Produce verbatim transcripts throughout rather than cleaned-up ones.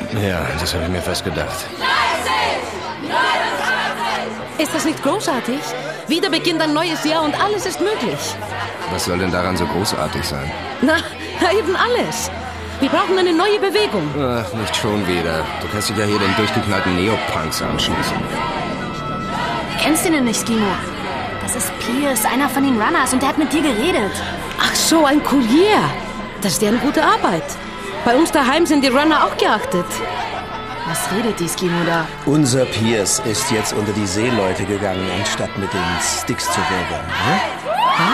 Ja, das habe ich mir fast gedacht. Ist das nicht großartig? Wieder beginnt ein neues Jahr und alles ist möglich. Was soll denn daran so großartig sein? Na, na eben alles. Wir brauchen eine neue Bewegung. Ach, nicht schon wieder. Du kannst dich ja hier den durchgeknallten Neopunks anschließen. Kennst du den nicht, Skimo? Das ist Pierce, einer von den Runners, und der hat mit dir geredet. Ach so, ein Kurier. Das ist ja eine gute Arbeit. Bei uns daheim sind die Runner auch geachtet. Was redet die Skimo da? Unser Pierce ist jetzt unter die Seeleute gegangen, anstatt mit den Sticks zu wirbeln. Ne? Hm?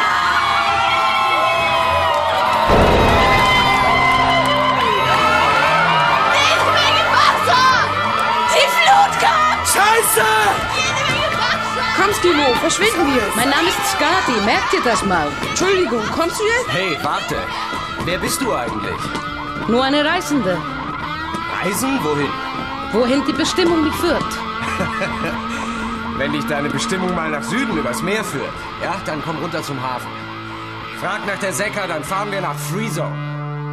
Scheiße! Komm, Skimo, verschwinden wir. Mein Name ist Skadi, merkt ihr das mal? Entschuldigung, kommst du jetzt? Hey, warte. Wer bist du eigentlich? Nur eine Reisende. Reisen? Wohin? Wohin die Bestimmung mich führt. Wenn dich deine Bestimmung mal nach Süden übers Meer führt, ja, dann komm runter zum Hafen. Frag nach der Sekka, dann fahren wir nach Freezone.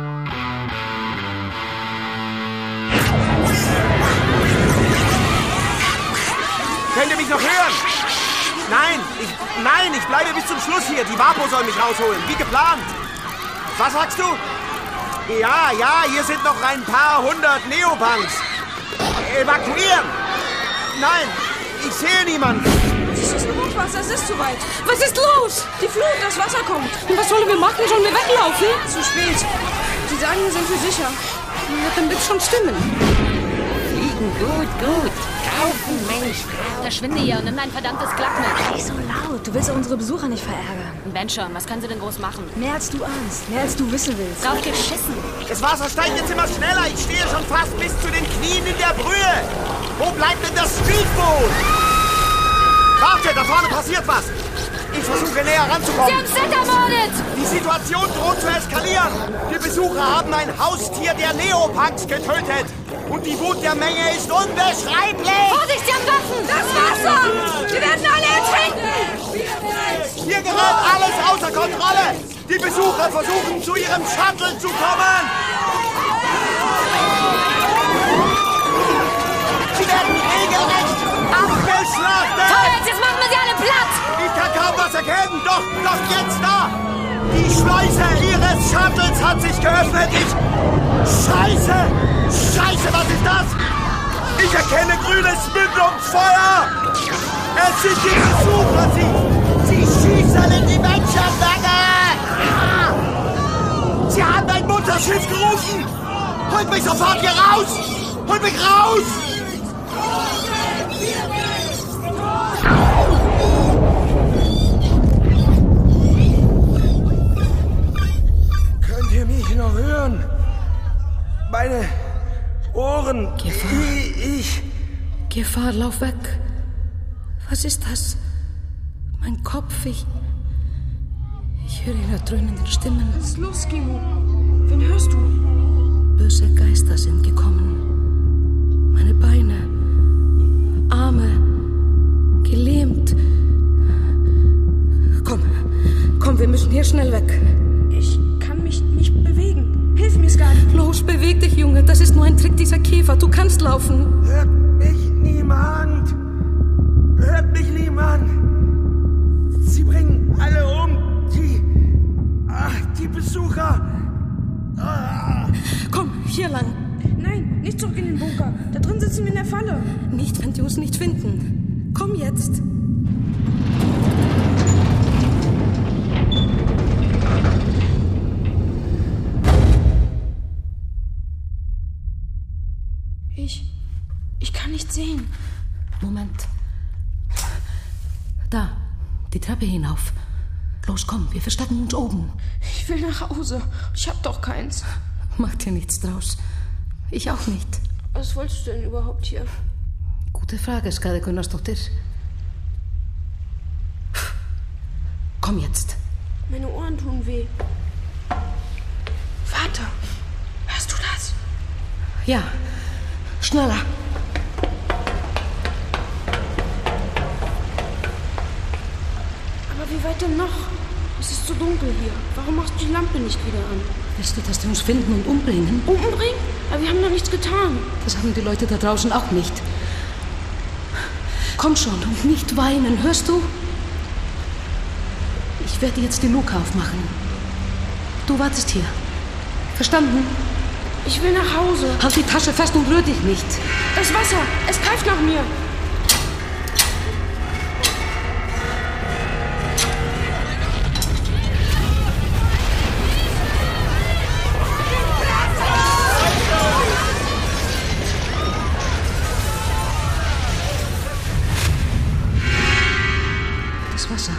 Könnt ihr mich noch hören? Nein, ich, nein, ich bleibe bis zum Schluss hier. Die Vapo soll mich rausholen, wie geplant. Was sagst du? Ja, ja, hier sind noch ein paar hundert Neopunks. Evakuieren! Nein, ich sehe niemanden. Es ist ein Hochwasser, es ist zu weit. Was ist los? Die Flut, das Wasser kommt. Und was sollen wir machen? Sollen wir weglaufen? Zu spät. Sie sagen, wir sind für sicher. Ja, dann wird's schon stimmen. Fliegen, gut, gut. Kaufen, Mensch. Verschwinde hier und nimm dein verdammtes Klapp mit. Nicht so laut, du willst unsere Besucher nicht verärgern. Ben schon, was können sie denn groß machen? Mehr als du ahnst, mehr als du wissen willst. Drauf geschissen. Das Wasser steigt jetzt immer schneller. Ich stehe schon fast bis zu den Knien in der Brühe. Wo bleibt denn das Speedboot? Warte, da vorne passiert was. Ich versuche näher ranzukommen. Sie haben Set ermordet! Die Situation droht zu eskalieren. Die Besucher haben ein Haustier der Neopunks getötet. Und die Wut der Menge ist unbeschreiblich. Vorsicht, sie haben Waffen! Das Wasser! Wir werden alle ertrinken! Hier gerät alles außer Kontrolle. Die Besucher versuchen, zu ihrem Shuttle zu kommen. Sie werden regelrecht abgeschlachtet. Vorwärts, jetzt machen wir sie alle platt! Ich kann kaum was erkennen. Doch, doch jetzt da. Die Schleuse ihres Shuttles hat sich geöffnet. Ich... Scheiße! Scheiße, was ist das? Ich erkenne grünes Mündungsfeuer. Es sind die Besucher. Sie, sie schießen in die Menschenmenge. Ah! Sie haben ein Mutterschiff gerufen. Holt mich sofort hier raus. Holt mich raus. Könnt ihr mich noch hören? Meine Ohren. Gefahr. Ich. Gefahr, lauf weg. Was ist das? Mein Kopf, ich... Ich höre ihre dröhnenden Stimmen. Was ist los, Skimo? Wen hörst du? Böse Geister sind gekommen. Meine Beine, Arme, gelähmt. Komm, komm, wir müssen hier schnell weg. Ich kann mich nicht bewegen. Hilf mir, Skadi. Los, beweg dich, Junge. Das ist nur ein Trick dieser Käfer. Du kannst laufen. Hört mich niemand. Hört mich niemand. Sie bringen alle um. Die. Ach, die Besucher. Ah. Komm, hier lang. Nein, nicht zurück in den Bunker. Da drin sitzen wir in der Falle. Nicht, wenn die uns nicht finden. Komm jetzt. Ich... Ich kann nicht sehen. Moment. Da, die Treppe hinauf. Los, komm, wir verstecken uns oben. Ich will nach Hause. Ich hab doch keins. Mach dir nichts draus. Ich auch nicht. Was wolltest du denn überhaupt hier? Gute Frage, Skadi Gunnarsdóttir. Komm jetzt. Meine Ohren tun weh. Vater, hörst du das? Ja, schneller. Aber wie weit denn noch? Es ist so dunkel hier. Warum machst du die Lampe nicht wieder an? Willst du, dass die uns finden und umbringen? Umbringen? Aber wir haben doch nichts getan. Das haben die Leute da draußen auch nicht. Komm schon und nicht weinen, hörst du? Ich werde jetzt die Luke aufmachen. Du wartest hier. Verstanden? Ich will nach Hause. Halt die Tasche fest und rühr dich nicht. Das Wasser, es greift nach mir. Das Wasser.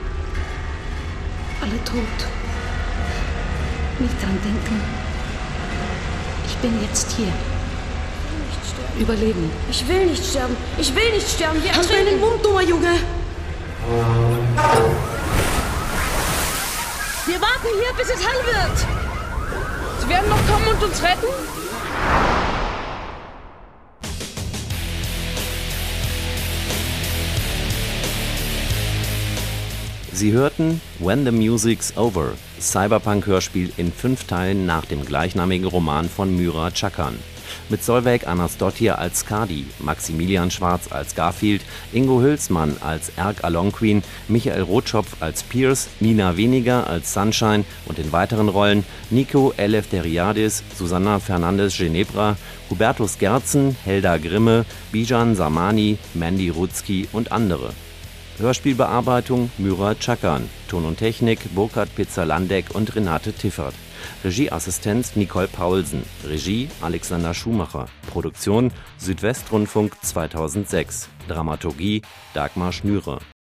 Alle tot. Nicht dran denken. Ich bin jetzt hier. Überleben. Ich will nicht sterben. Ich will nicht sterben. Wir Halt deinen Mund, dummer Junge. Wir warten hier, bis es hell wird. Sie werden noch kommen und uns retten? Sie hörten When the Music's Over, Cyberpunk-Hörspiel in fünf Teilen nach dem gleichnamigen Roman von Myra Chakhan. Mit Solveig Anasdottir als Skadi, Maximilian Schwarz als Garfield, Ingo Hülsmann als Erk Alonquin, Michael Rotschopf als Pierce, Nina Weniger als Sunshine und in weiteren Rollen Nico Eleftheriadis, Susanna Fernandes-Genebra, Hubertus Gerzen, Helda Grimme, Bijan Samani, Mandy Rutzki und andere. Hörspielbearbeitung Myra Chakhan, Ton und Technik Burkhard Pizzalandek und Renate Tiffert. Regieassistenz Nicole Paulsen, Regie Alexander Schumacher, Produktion Südwestrundfunk zweitausendsechs, Dramaturgie Dagmar Schnürer.